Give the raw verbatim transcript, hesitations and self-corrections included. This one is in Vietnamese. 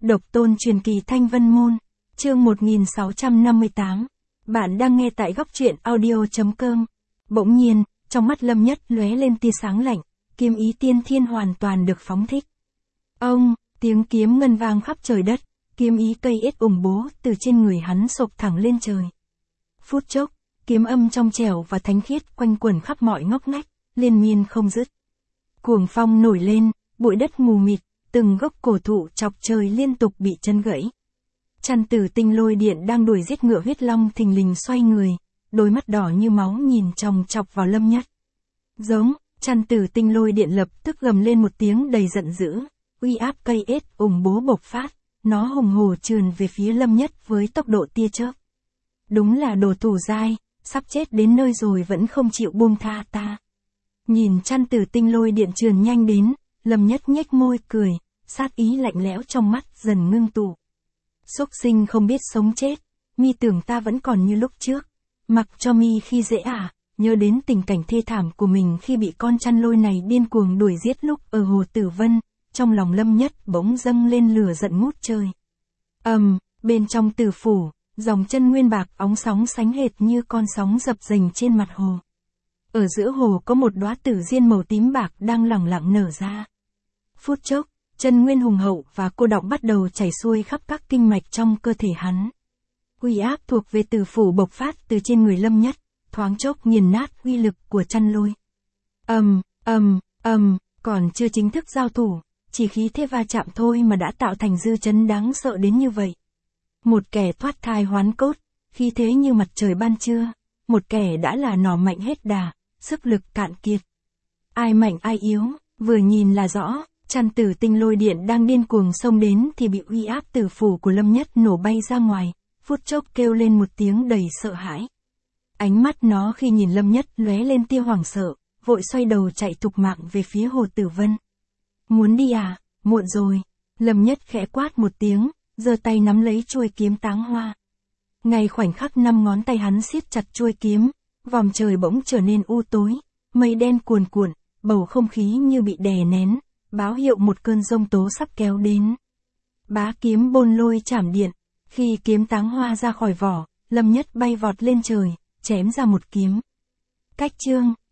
Độc tôn truyền kỳ Thanh Vân Môn, chương một nghìn sáu trăm năm mươi tám. Bạn đang nghe tại góc truyện audio.com. Bỗng nhiên, trong mắt Lâm Nhất lóe lên tia sáng lạnh, kiếm ý tiên thiên hoàn toàn được phóng thích. Ông, tiếng kiếm ngân vang khắp trời đất, kiếm ý cây ết ủng bố từ trên người hắn sộc thẳng lên trời. Phút chốc, kiếm âm trong trẻo và thánh khiết quanh quẩn khắp mọi ngóc ngách, liên miên không dứt. Cuồng phong nổi lên, bụi đất mù mịt, từng gốc cổ thụ chọc trời liên tục bị chân gãy. Chăn tử tinh lôi điện đang đuổi giết ngựa huyết long thình lình xoay người, đôi mắt đỏ như máu nhìn chòng chọc vào Lâm Nhất. Giống, chăn tử tinh lôi điện lập tức gầm lên một tiếng đầy giận dữ, uy áp cây ết ủng bố bộc phát, nó hùng hổ trườn về phía Lâm Nhất với tốc độ tia chớp. Đúng là đồ thủ dai, sắp chết đến nơi rồi vẫn không chịu buông tha ta. Nhìn chăn tử tinh lôi điện trườn nhanh đến, Lâm Nhất nhếch môi cười, sát ý lạnh lẽo trong mắt dần ngưng tụ. Xúc sinh không biết sống chết, mi tưởng ta vẫn còn như lúc trước, mặc cho mi khi dễ à, nhớ đến tình cảnh thê thảm của mình khi bị con chăn lôi này điên cuồng đuổi giết lúc ở Hồ Tử Vân, trong lòng Lâm Nhất bỗng dâng lên lửa giận ngút trời. Ầm, um, bên trong tử phủ, dòng chân nguyên bạc óng sóng sánh hệt như con sóng dập dềnh trên mặt hồ. Ở giữa hồ có một đóa tử diên màu tím bạc đang lẳng lặng nở ra. Phút chốc, chân nguyên hùng hậu và cô đọng bắt đầu chảy xuôi khắp các kinh mạch trong cơ thể hắn. Uy áp thuộc về tử phủ bộc phát từ trên người Lâm Nhất, thoáng chốc nghiền nát uy lực của chăn lôi. Ầm, ầm, ầm, còn chưa chính thức giao thủ, chỉ khí thế va chạm thôi mà đã tạo thành dư chấn đáng sợ đến như vậy. Một kẻ thoát thai hoán cốt, khí thế như mặt trời ban trưa, một kẻ đã là nỏ mạnh hết đà, sức lực cạn kiệt. Ai mạnh ai yếu, vừa nhìn là rõ. Chăn tử tinh lôi điện đang điên cuồng xông đến thì bị uy áp tử phủ của Lâm Nhất nổ bay ra ngoài, phút chốc kêu lên một tiếng đầy sợ hãi. Ánh mắt nó khi nhìn Lâm Nhất lóe lên tia hoảng sợ, vội xoay đầu chạy thục mạng về phía Hồ Tử Vân. Muốn đi à, muộn rồi. Lâm Nhất khẽ quát một tiếng, giơ tay nắm lấy chuôi kiếm táng hoa. Ngay khoảnh khắc năm ngón tay hắn siết chặt chuôi kiếm, vòm trời bỗng trở nên u tối, mây đen cuồn cuộn, bầu không khí như bị đè nén, báo hiệu một cơn giông tố sắp kéo đến. Bá kiếm bôn lôi chảm điện, khi kiếm táng hoa ra khỏi vỏ, Lâm Nhất bay vọt lên trời, chém ra một kiếm. Cách chương,